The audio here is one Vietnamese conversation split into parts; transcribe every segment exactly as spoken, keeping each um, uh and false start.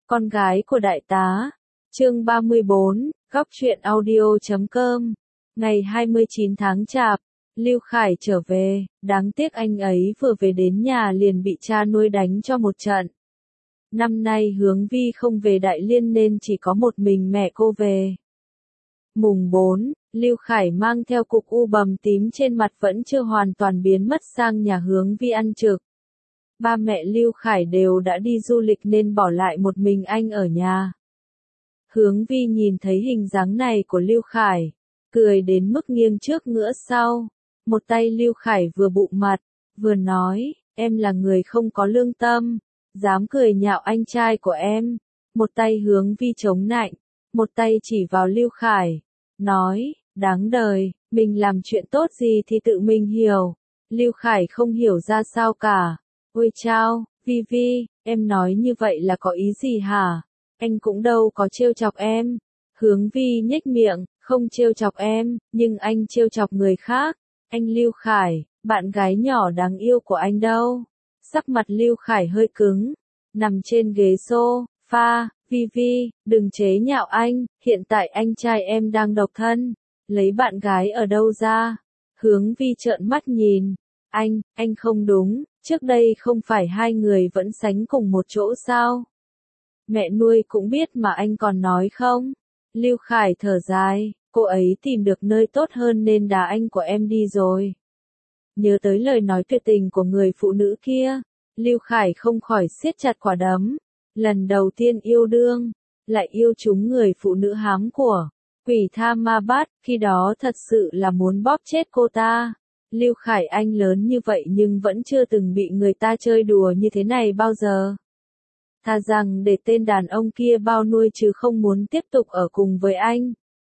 Con gái của đại tá. Chương ba mươi bốn, góc truyện audio chấm com. Ngày hai mươi chín tháng Chạp, Lưu Khải trở về, đáng tiếc anh ấy vừa về đến nhà liền bị cha nuôi đánh cho một trận. Năm nay Hướng Vi không về Đại Liên nên chỉ có một mình mẹ cô về. Mùng bốn, Lưu Khải mang theo cục u bầm tím trên mặt vẫn chưa hoàn toàn biến mất sang nhà Hướng Vi ăn trực. Ba mẹ Lưu Khải đều đã đi du lịch nên bỏ lại một mình anh ở nhà. Hướng Vi nhìn thấy hình dáng này của Lưu Khải, cười đến mức nghiêng trước ngửa sau. Một tay Lưu Khải vừa bụng mặt, vừa nói, em là người không có lương tâm, dám cười nhạo anh trai của em. Một tay Hướng Vi chống nạnh, một tay chỉ vào Lưu Khải, nói, đáng đời, mình làm chuyện tốt gì thì tự mình hiểu. Lưu Khải không hiểu ra sao cả. Ôi chao, Vi Vi, em nói như vậy là có ý gì hả? Anh cũng đâu có trêu chọc em. Hướng Vi nhếch miệng, không trêu chọc em, nhưng anh trêu chọc người khác. Anh Lưu Khải, bạn gái nhỏ đáng yêu của anh đâu? Sắc mặt Lưu Khải hơi cứng, nằm trên ghế sofa. Vi Vi, đừng chế nhạo anh, hiện tại anh trai em đang độc thân, lấy bạn gái ở đâu ra? Hướng Vi trợn mắt nhìn, anh, anh không đúng, trước đây không phải hai người vẫn sánh cùng một chỗ sao? Mẹ nuôi cũng biết mà anh còn nói không? Lưu Khải thở dài, cô ấy tìm được nơi tốt hơn nên đá anh của em đi rồi. Nhớ tới lời nói tuyệt tình của người phụ nữ kia, Lưu Khải không khỏi siết chặt quả đấm. Lần đầu tiên yêu đương, lại yêu trúng người phụ nữ hám của quỷ tha ma bát, khi đó thật sự là muốn bóp chết cô ta. Lưu Khải anh lớn như vậy nhưng vẫn chưa từng bị người ta chơi đùa như thế này bao giờ. Thà rằng để tên đàn ông kia bao nuôi chứ không muốn tiếp tục ở cùng với anh.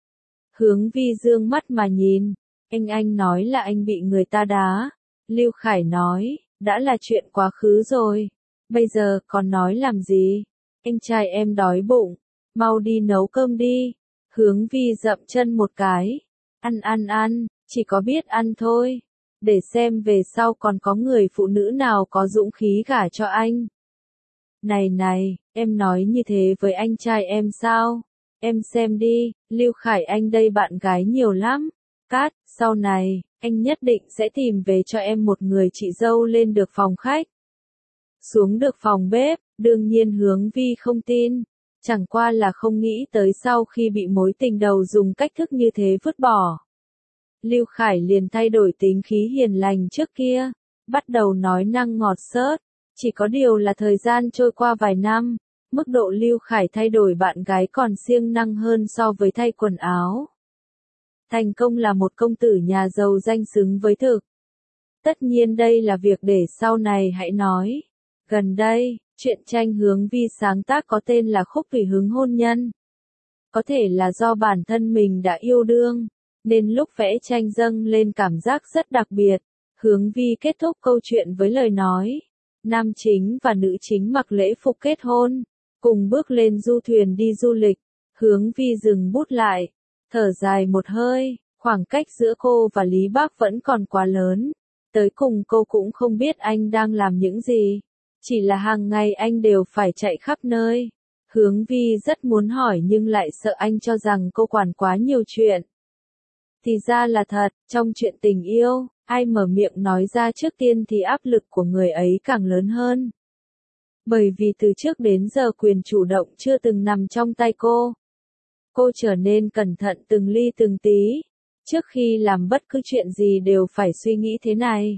Hướng Vi dương mắt mà nhìn, anh anh nói là anh bị người ta đá. Lưu Khải nói, đã là chuyện quá khứ rồi. Bây giờ còn nói làm gì? Anh trai em đói bụng, mau đi nấu cơm đi. Hướng Vi dậm chân một cái. Ăn ăn ăn, chỉ có biết ăn thôi. Để xem về sau còn có người phụ nữ nào có dũng khí gả cho anh. Này này, em nói như thế với anh trai em sao? Em xem đi, Lưu Khải anh đây bạn gái nhiều lắm. Cát, sau này, anh nhất định sẽ tìm về cho em một người chị dâu lên được phòng khách. Xuống được phòng bếp, đương nhiên Hướng Vi không tin. Chẳng qua là không nghĩ tới sau khi bị mối tình đầu dùng cách thức như thế vứt bỏ. Lưu Khải liền thay đổi tính khí hiền lành trước kia, bắt đầu nói năng ngọt xớt. Chỉ có điều là thời gian trôi qua vài năm, mức độ Lưu Khải thay đổi bạn gái còn siêng năng hơn so với thay quần áo. Thành công là một công tử nhà giàu danh xứng với thực. Tất nhiên đây là việc để sau này hãy nói. Gần đây, truyện tranh Hướng Vi sáng tác có tên là Khúc Tùy Hứng Hôn Nhân. Có thể là do bản thân mình đã yêu đương, nên lúc vẽ tranh dâng lên cảm giác rất đặc biệt. Hướng Vi kết thúc câu chuyện với lời nói, nam chính và nữ chính mặc lễ phục kết hôn, cùng bước lên du thuyền đi du lịch. Hướng Vi dừng bút lại, thở dài một hơi, khoảng cách giữa cô và Lý Bác vẫn còn quá lớn. Tới cùng cô cũng không biết anh đang làm những gì. Chỉ là hàng ngày anh đều phải chạy khắp nơi. Hướng Vi rất muốn hỏi nhưng lại sợ anh cho rằng cô quản quá nhiều chuyện. Thì ra là thật, trong chuyện tình yêu, ai mở miệng nói ra trước tiên thì áp lực của người ấy càng lớn hơn. Bởi vì từ trước đến giờ quyền chủ động chưa từng nằm trong tay cô. Cô trở nên cẩn thận từng ly từng tí. Trước khi làm bất cứ chuyện gì đều phải suy nghĩ thế này.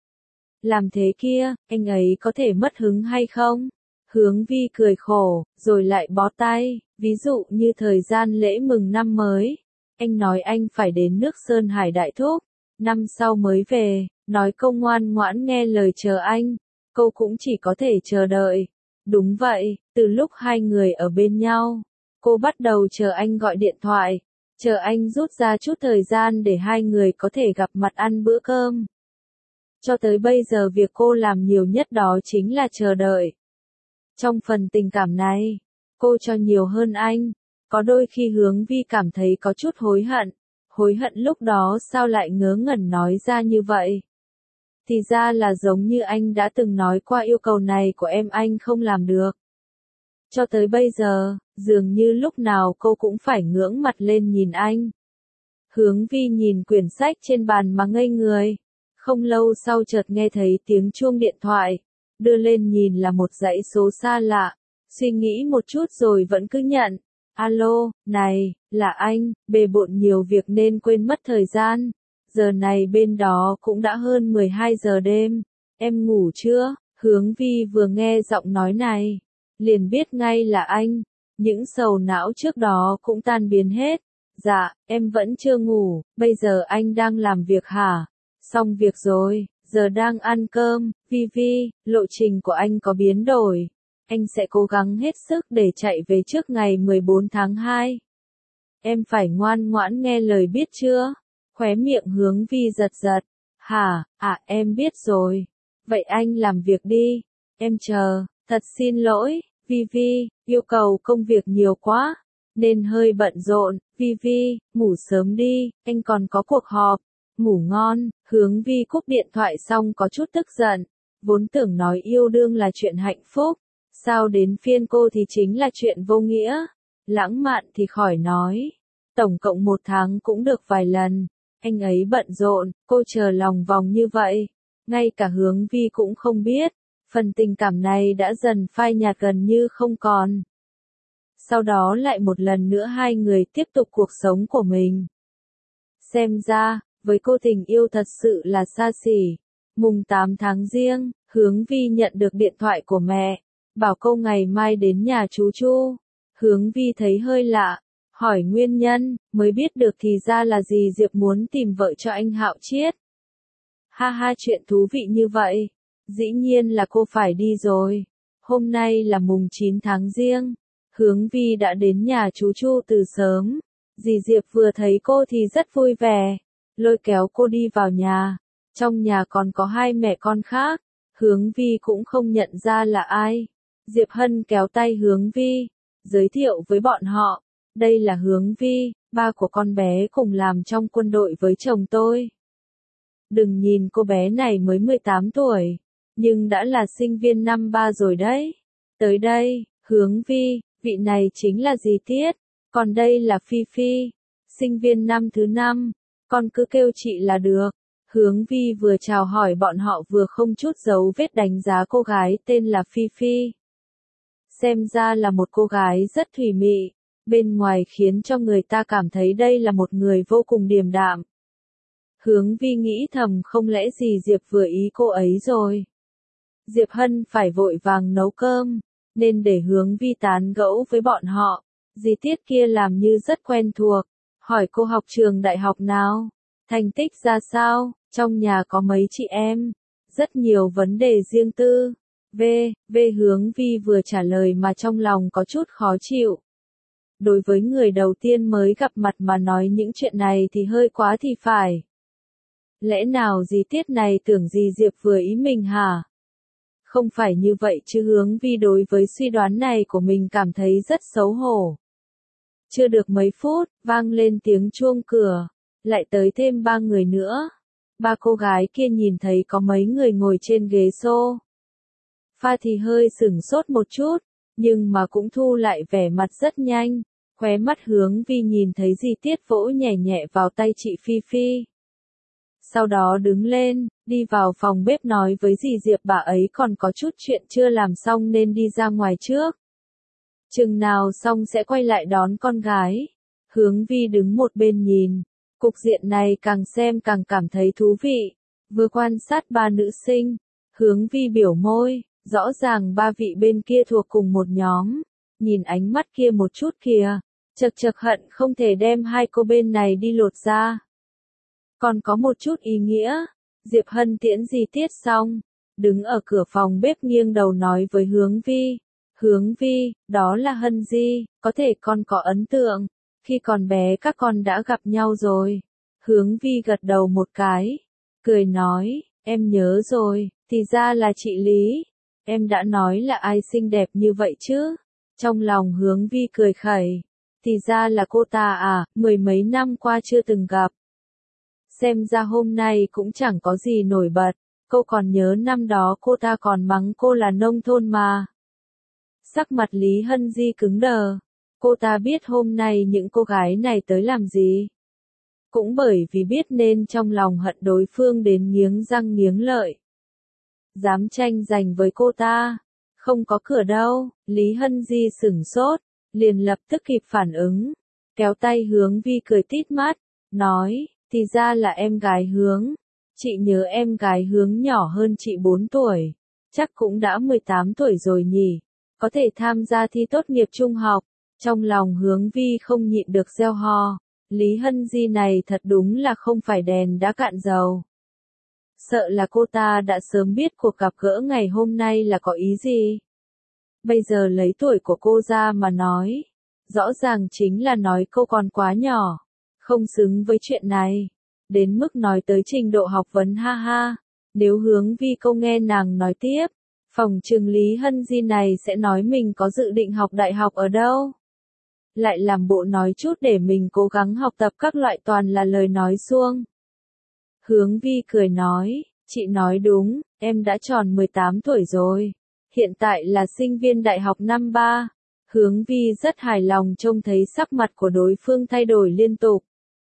Làm thế kia, anh ấy có thể mất hứng hay không? Hướng Vi cười khổ, rồi lại bó tay. Ví dụ như thời gian lễ mừng năm mới. Anh nói anh phải đến nước Sơn Hải Đại Thúc. Năm sau mới về, nói câu ngoan ngoãn nghe lời chờ anh. Cô cũng chỉ có thể chờ đợi. Đúng vậy, từ lúc hai người ở bên nhau, cô bắt đầu chờ anh gọi điện thoại. Chờ anh rút ra chút thời gian để hai người có thể gặp mặt ăn bữa cơm. Cho tới bây giờ việc cô làm nhiều nhất đó chính là chờ đợi. Trong phần tình cảm này, cô cho nhiều hơn anh. Có đôi khi Hướng Vi cảm thấy có chút hối hận. Hối hận lúc đó sao lại ngớ ngẩn nói ra như vậy. Thì ra là giống như anh đã từng nói qua yêu cầu này của em anh không làm được. Cho tới bây giờ, dường như lúc nào cô cũng phải ngưỡng mặt lên nhìn anh. Hướng Vi nhìn quyển sách trên bàn mà ngây người. Không lâu sau chợt nghe thấy tiếng chuông điện thoại. Đưa lên nhìn là một dãy số xa lạ. Suy nghĩ một chút rồi vẫn cứ nhận. Alo, này, là anh, bề bộn nhiều việc nên quên mất thời gian. Giờ này bên đó cũng đã hơn mười hai giờ đêm. Em ngủ chưa? Hướng Vi vừa nghe giọng nói này, liền biết ngay là anh. Những sầu não trước đó cũng tan biến hết. Dạ, em vẫn chưa ngủ, bây giờ anh đang làm việc hả? Xong việc rồi, giờ đang ăn cơm. Vi Vi, lộ trình của anh có biến đổi. Anh sẽ cố gắng hết sức để chạy về trước ngày mười bốn tháng hai. Em phải ngoan ngoãn nghe lời biết chưa? Khóe miệng Hướng Vi giật giật. Hả, à em biết rồi. Vậy anh làm việc đi. Em chờ, thật xin lỗi, Vi Vi, yêu cầu công việc nhiều quá. Nên hơi bận rộn, Vi Vi, ngủ sớm đi, anh còn có cuộc họp. Ngủ ngon. Hướng Vi cúp điện thoại xong có chút tức giận. Vốn tưởng nói yêu đương là chuyện hạnh phúc. Sao đến phiên cô thì chính là chuyện vô nghĩa. Lãng mạn thì khỏi nói. Tổng cộng một tháng cũng được vài lần. Anh ấy bận rộn, cô chờ lòng vòng như vậy. Ngay cả Hướng Vi cũng không biết. Phần tình cảm này đã dần phai nhạt gần như không còn. Sau đó lại một lần nữa hai người tiếp tục cuộc sống của mình. Xem ra, với cô tình yêu thật sự là xa xỉ. Mùng tám tháng Giêng, Hướng Vi nhận được điện thoại của mẹ. Bảo cô ngày mai đến nhà chú Chu. Hướng Vi thấy hơi lạ. Hỏi nguyên nhân, mới biết được thì ra là dì Diệp muốn tìm vợ cho anh Hạo Chiết. Ha ha, chuyện thú vị như vậy. Dĩ nhiên là cô phải đi rồi. Hôm nay là mùng chín tháng Giêng. Hướng Vi đã đến nhà chú Chu từ sớm. Dì Diệp vừa thấy cô thì rất vui vẻ. Lôi kéo cô đi vào nhà. Trong nhà còn có hai mẹ con khác. Hướng Vi cũng không nhận ra là ai. Diệp Hân kéo tay Hướng Vi. Giới thiệu với bọn họ. Đây là Hướng Vi, ba của con bé cùng làm trong quân đội với chồng tôi. Đừng nhìn cô bé này mới mười tám tuổi. Nhưng đã là sinh viên năm ba rồi đấy. Tới đây, Hướng Vi, vị này chính là dì Tiết. Còn đây là Phi Phi. Sinh viên năm thứ năm. Con cứ kêu chị là được. Hướng Vi vừa chào hỏi bọn họ vừa không chút giấu vết đánh giá cô gái tên là Phi Phi. Xem ra là một cô gái rất thủy mị. Bên ngoài khiến cho người ta cảm thấy đây là một người vô cùng điềm đạm. Hướng Vi nghĩ thầm không lẽ gì Diệp vừa ý cô ấy rồi. Diệp Hân phải vội vàng nấu cơm, nên để Hướng Vi tán gẫu với bọn họ. Dì Tiết kia làm như rất quen thuộc, hỏi cô học trường đại học nào, thành tích ra sao, trong nhà có mấy chị em, rất nhiều vấn đề riêng tư. V, V Hướng Vi vừa trả lời mà trong lòng có chút khó chịu. Đối với người đầu tiên mới gặp mặt mà nói những chuyện này thì hơi quá thì phải. Lẽ nào dì Tiết này tưởng dì Diệp vừa ý mình hả? Không phải như vậy chứ. Hướng Vi đối với suy đoán này của mình cảm thấy rất xấu hổ. Chưa được mấy phút, vang lên tiếng chuông cửa. Lại tới thêm ba người nữa. Ba cô gái kia nhìn thấy có mấy người ngồi trên ghế xô pha thì hơi sửng sốt một chút. Nhưng mà cũng thu lại vẻ mặt rất nhanh. Khóe mắt Hướng Vi nhìn thấy dì Tiết vỗ nhẹ nhẹ vào tay chị Phi Phi. Sau đó đứng lên, đi vào phòng bếp nói với dì Diệp bà ấy còn có chút chuyện chưa làm xong nên đi ra ngoài trước. Chừng nào xong sẽ quay lại đón con gái. Hướng Vi đứng một bên nhìn. Cục diện này càng xem càng cảm thấy thú vị. Vừa quan sát ba nữ sinh. Hướng Vi biểu môi. Rõ ràng ba vị bên kia thuộc cùng một nhóm. Nhìn ánh mắt kia một chút kìa. Chật chật hận không thể đem hai cô bên này đi lột ra. Còn có một chút ý nghĩa. Diệp Hân tiễn dì Tiết xong. Đứng ở cửa phòng bếp nghiêng đầu nói với Hướng Vi. Hướng Vi, đó là Hân Di, có thể con có ấn tượng. Khi còn bé các con đã gặp nhau rồi. Hướng Vi gật đầu một cái. Cười nói, em nhớ rồi, thì ra là chị Lý. Em đã nói là ai xinh đẹp như vậy chứ? Trong lòng Hướng Vi cười khẩy. Thì ra là cô ta à, mười mấy năm qua chưa từng gặp. Xem ra hôm nay cũng chẳng có gì nổi bật. Cô còn nhớ năm đó cô ta còn mắng cô là nông thôn mà. Sắc mặt Lý Hân Di cứng đờ. Cô ta biết hôm nay những cô gái này tới làm gì. Cũng bởi vì biết nên trong lòng hận đối phương đến nghiến răng nghiến lợi. Dám tranh giành với cô ta. Không có cửa đâu. Lý Hân Di sửng sốt, liền lập tức kịp phản ứng. Kéo tay Hướng Vi cười tít mắt, nói, thì ra là em gái Hướng. Chị nhớ em gái Hướng nhỏ hơn chị bốn tuổi. Chắc cũng đã mười tám tuổi rồi nhỉ. Có thể tham gia thi tốt nghiệp trung học. Trong lòng Hướng Vi không nhịn được reo hò. Lý Hân Di này thật đúng là không phải đèn đã cạn dầu. Sợ là cô ta đã sớm biết cuộc gặp gỡ ngày hôm nay là có ý gì. Bây giờ lấy tuổi của cô ra mà nói. Rõ ràng chính là nói cô còn quá nhỏ. Không xứng với chuyện này. Đến mức nói tới trình độ học vấn ha ha. Nếu Hướng Vi câu nghe nàng nói tiếp. Phòng trường Lý Hân Di này sẽ nói mình có dự định học đại học ở đâu. Lại làm bộ nói chút để mình cố gắng học tập các loại toàn là lời nói suông. Hướng Vi cười nói, chị nói đúng, em đã tròn mười tám tuổi rồi. Hiện tại là sinh viên đại học năm ba. Hướng Vi rất hài lòng trông thấy sắc mặt của đối phương thay đổi liên tục.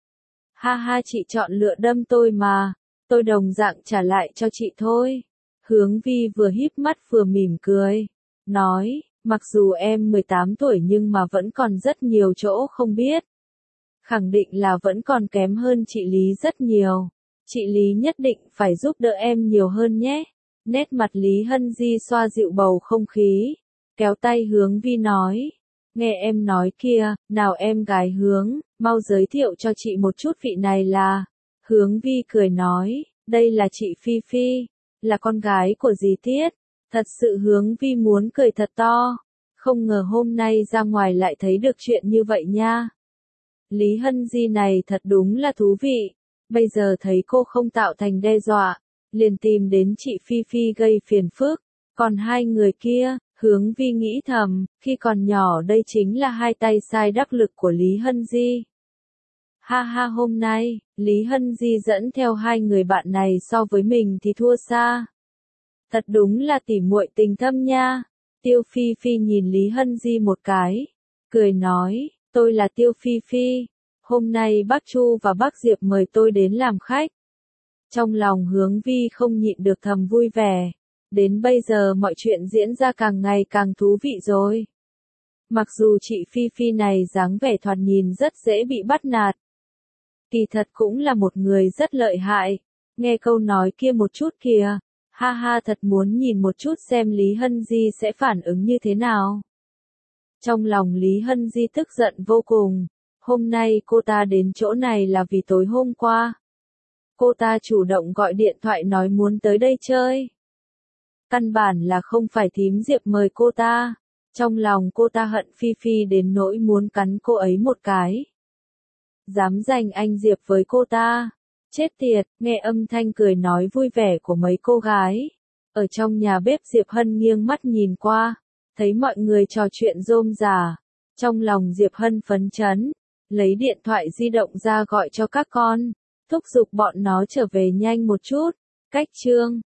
Ha ha, chị chọn lựa đâm tôi mà, tôi đồng dạng trả lại cho chị thôi. Hướng Vi vừa híp mắt vừa mỉm cười, nói, mặc dù em mười tám tuổi nhưng mà vẫn còn rất nhiều chỗ không biết. Khẳng định là vẫn còn kém hơn chị Lý rất nhiều. Chị Lý nhất định phải giúp đỡ em nhiều hơn nhé. Nét mặt Lý Hân Di xoa dịu bầu không khí, kéo tay Hướng Vi nói, nghe em nói kia, nào em gái Hướng, mau giới thiệu cho chị một chút, vị này là. Hướng Vi cười nói, đây là chị Phi Phi, là con gái của dì Tiết. Thật sự Hướng Vi muốn cười thật to, không ngờ hôm nay ra ngoài lại thấy được chuyện như vậy nha. Lý Hân Di này thật đúng là thú vị, bây giờ thấy cô không tạo thành đe dọa, liền tìm đến chị Phi Phi gây phiền phức. Còn hai người kia, Hướng Vi nghĩ thầm, khi còn nhỏ đây chính là hai tay sai đắc lực của Lý Hân Di. Ha ha, hôm nay, Lý Hân Di dẫn theo hai người bạn này so với mình thì thua xa. Thật đúng là tỉ muội tình thâm nha. Tiêu Phi Phi nhìn Lý Hân Di một cái, cười nói, tôi là Tiêu Phi Phi. Hôm nay bác Chu và bác Diệp mời tôi đến làm khách. Trong lòng Hướng Vi không nhịn được thầm vui vẻ. Đến bây giờ mọi chuyện diễn ra càng ngày càng thú vị rồi. Mặc dù chị Phi Phi này dáng vẻ thoạt nhìn rất dễ bị bắt nạt. Kỳ thật cũng là một người rất lợi hại. Nghe câu nói kia một chút kìa. Ha ha, thật muốn nhìn một chút xem Lý Hân Di sẽ phản ứng như thế nào. Trong lòng Lý Hân Di tức giận vô cùng. Hôm nay cô ta đến chỗ này là vì tối hôm qua. Cô ta chủ động gọi điện thoại nói muốn tới đây chơi. Căn bản là không phải thím Diệp mời cô ta. Trong lòng cô ta hận Phi Phi đến nỗi muốn cắn cô ấy một cái. Dám giành anh Diệp với cô ta. Chết tiệt, nghe âm thanh cười nói vui vẻ của mấy cô gái. Ở trong nhà bếp Diệp Hân nghiêng mắt nhìn qua. Thấy mọi người trò chuyện rôm rả. Trong lòng Diệp Hân phấn chấn. Lấy điện thoại di động ra gọi cho các con. Thúc giục bọn nó trở về nhanh một chút. Cách chương